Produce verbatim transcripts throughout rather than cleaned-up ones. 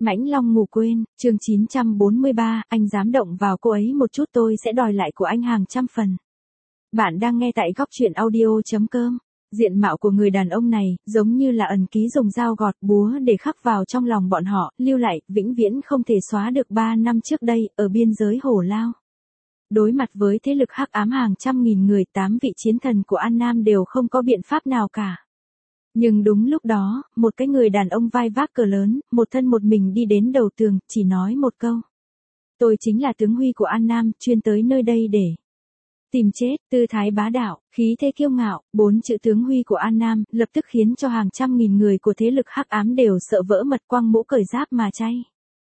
Mãnh Long ngủ quên, chương chín trăm bốn mươi ba, anh dám động vào cô ấy một chút tôi sẽ đòi lại của anh hàng trăm phần. Bạn đang nghe tại góc truyện audio.com. Diện mạo của người đàn ông này, giống như là ẩn ký dùng dao gọt búa để khắc vào trong lòng bọn họ, lưu lại, vĩnh viễn không thể xóa được ba năm trước đây, ở biên giới Hổ Lao. Đối mặt với thế lực hắc ám hàng trăm nghìn người, tám vị chiến thần của An Nam đều không có biện pháp nào cả. Nhưng đúng lúc đó, một cái người đàn ông vai vác cờ lớn, một thân một mình đi đến đầu tường, chỉ nói một câu. Tôi chính là tướng Huy của An Nam, chuyên tới nơi đây để tìm chết. Tư thái bá đạo, khí thế kiêu ngạo, bốn chữ tướng Huy của An Nam, lập tức khiến cho hàng trăm nghìn người của thế lực hắc ám đều sợ vỡ mật, quăng mũ cởi giáp mà chay.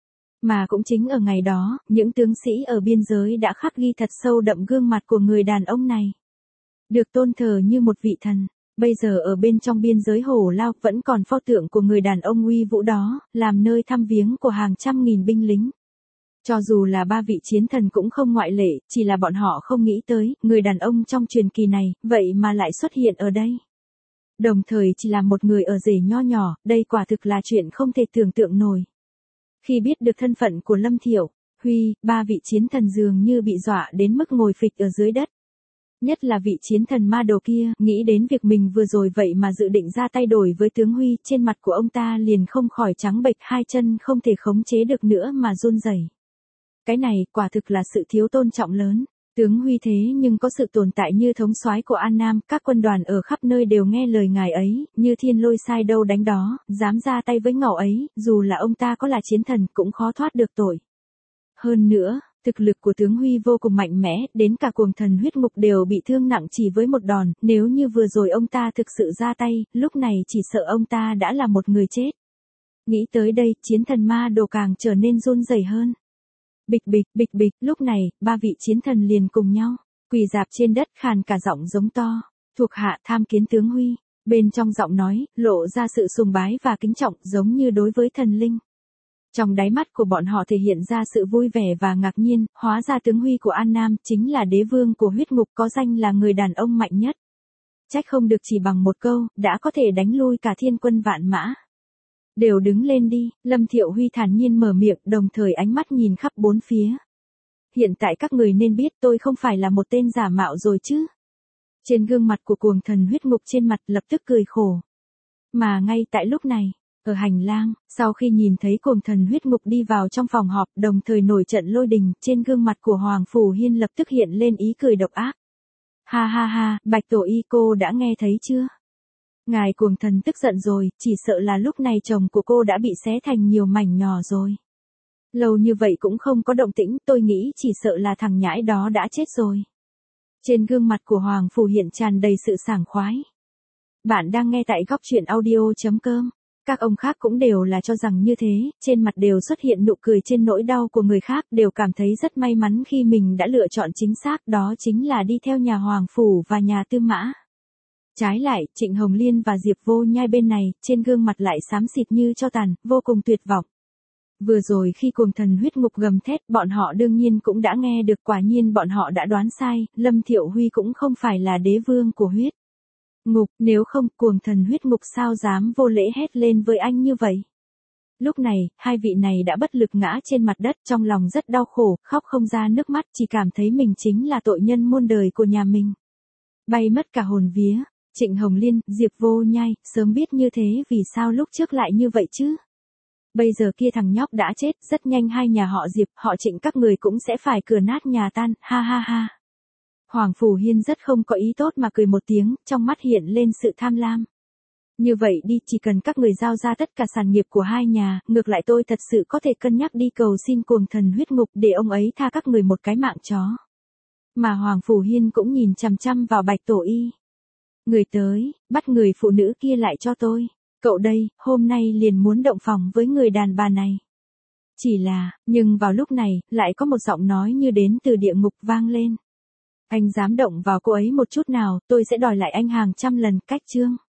Mà cũng chính ở ngày đó, những tướng sĩ ở biên giới đã khắc ghi thật sâu đậm gương mặt của người đàn ông này. Được tôn thờ như một vị thần. Bây giờ ở bên trong biên giới Hổ Lao vẫn còn pho tượng của người đàn ông uy vũ đó, làm nơi thăm viếng của hàng trăm nghìn binh lính. Cho dù là ba vị chiến thần cũng không ngoại lệ, chỉ là bọn họ không nghĩ tới, người đàn ông trong truyền kỳ này, vậy mà lại xuất hiện ở đây. Đồng thời chỉ là một người ở rể nho nhỏ, đây quả thực là chuyện không thể tưởng tượng nổi. Khi biết được thân phận của Lâm Thiệu, Huy, ba vị chiến thần dường như bị dọa đến mức ngồi phịch ở dưới đất. Nhất là vị chiến thần ma đồ kia, nghĩ đến việc mình vừa rồi vậy mà dự định ra tay đổi với tướng Huy, trên mặt của ông ta liền không khỏi trắng bệch, hai chân không thể khống chế được nữa mà run rẩy. Cái này, quả thực là sự thiếu tôn trọng lớn. Tướng Huy thế nhưng có sự tồn tại như thống soái của An Nam, các quân đoàn ở khắp nơi đều nghe lời ngài ấy, như thiên lôi sai đâu đánh đó, dám ra tay với ngạo ấy, dù là ông ta có là chiến thần cũng khó thoát được tội. Hơn nữa, thực lực của tướng Huy vô cùng mạnh mẽ, đến cả cuồng thần huyết ngục đều bị thương nặng chỉ với một đòn, nếu như vừa rồi ông ta thực sự ra tay, lúc này chỉ sợ ông ta đã là một người chết. Nghĩ tới đây, chiến thần ma đồ càng trở nên run rẩy hơn. Bịch bịch, bịch bịch, lúc này, ba vị chiến thần liền cùng nhau, quỳ dạp trên đất khàn cả giọng giống to, thuộc hạ tham kiến tướng Huy, bên trong giọng nói, lộ ra sự sùng bái và kính trọng giống như đối với thần linh. Trong đáy mắt của bọn họ thể hiện ra sự vui vẻ và ngạc nhiên, hóa ra tướng Huy của An Nam chính là đế vương của huyết ngục, có danh là người đàn ông mạnh nhất. Trách không được chỉ bằng một câu, đã có thể đánh lui cả thiên quân vạn mã. Đều đứng lên đi, Lâm Thiệu Huy thản nhiên mở miệng, đồng thời ánh mắt nhìn khắp bốn phía. Hiện tại các người nên biết tôi không phải là một tên giả mạo rồi chứ. Trên gương mặt của cuồng thần huyết ngục trên mặt lập tức cười khổ. Mà ngay tại lúc này, ở hành lang, sau khi nhìn thấy cuồng thần huyết ngục đi vào trong phòng họp, đồng thời nổi trận lôi đình, trên gương mặt của Hoàng Phủ Hiên lập tức hiện lên ý cười độc ác. Ha ha ha, Bạch Tổ Y cô đã nghe thấy chưa? Ngài cuồng thần tức giận rồi, chỉ sợ là lúc này chồng của cô đã bị xé thành nhiều mảnh nhỏ rồi. Lâu như vậy cũng không có động tĩnh, tôi nghĩ chỉ sợ là thằng nhãi đó đã chết rồi. Trên gương mặt của Hoàng Phủ hiện tràn đầy sự sảng khoái. Bạn đang nghe tại góc truyện audio.com. Các ông khác cũng đều là cho rằng như thế, trên mặt đều xuất hiện nụ cười trên nỗi đau của người khác, đều cảm thấy rất may mắn khi mình đã lựa chọn chính xác, đó chính là đi theo nhà Hoàng Phủ và nhà Tư Mã. Trái lại, Trịnh Hồng Liên và Diệp Vô Nhai bên này, trên gương mặt lại xám xịt như tro tàn, vô cùng tuyệt vọng. Vừa rồi khi cuồng thần huyết ngục gầm thét, bọn họ đương nhiên cũng đã nghe được, quả nhiên bọn họ đã đoán sai, Lâm Thiệu Huy cũng không phải là đế vương của huyết ngục, nếu không, cuồng thần huyết ngục sao dám vô lễ hét lên với anh như vậy. Lúc này, hai vị này đã bất lực ngã trên mặt đất, trong lòng rất đau khổ, khóc không ra nước mắt, chỉ cảm thấy mình chính là tội nhân muôn đời của nhà mình. Bay mất cả hồn vía. Trịnh Hồng Liên, Diệp Vô Nhai, sớm biết như thế vì sao lúc trước lại như vậy chứ? Bây giờ kia thằng nhóc đã chết, rất nhanh hai nhà họ Diệp, họ Trịnh các người cũng sẽ phải cửa nát nhà tan, ha ha ha. Hoàng Phủ Hiên rất không có ý tốt mà cười một tiếng, trong mắt hiện lên sự tham lam. Như vậy đi, chỉ cần các người giao ra tất cả sản nghiệp của hai nhà, ngược lại tôi thật sự có thể cân nhắc đi cầu xin cuồng thần huyết ngục để ông ấy tha các người một cái mạng chó. Mà Hoàng Phủ Hiên cũng nhìn chằm chằm vào Bạch Tổ Y. Người tới, bắt người phụ nữ kia lại cho tôi. Cậu đây, hôm nay liền muốn động phòng với người đàn bà này. Chỉ là, nhưng vào lúc này, lại có một giọng nói như đến từ địa ngục vang lên. Anh dám động vào cô ấy một chút nào, tôi sẽ đòi lại anh hàng trăm lần. Cách chương.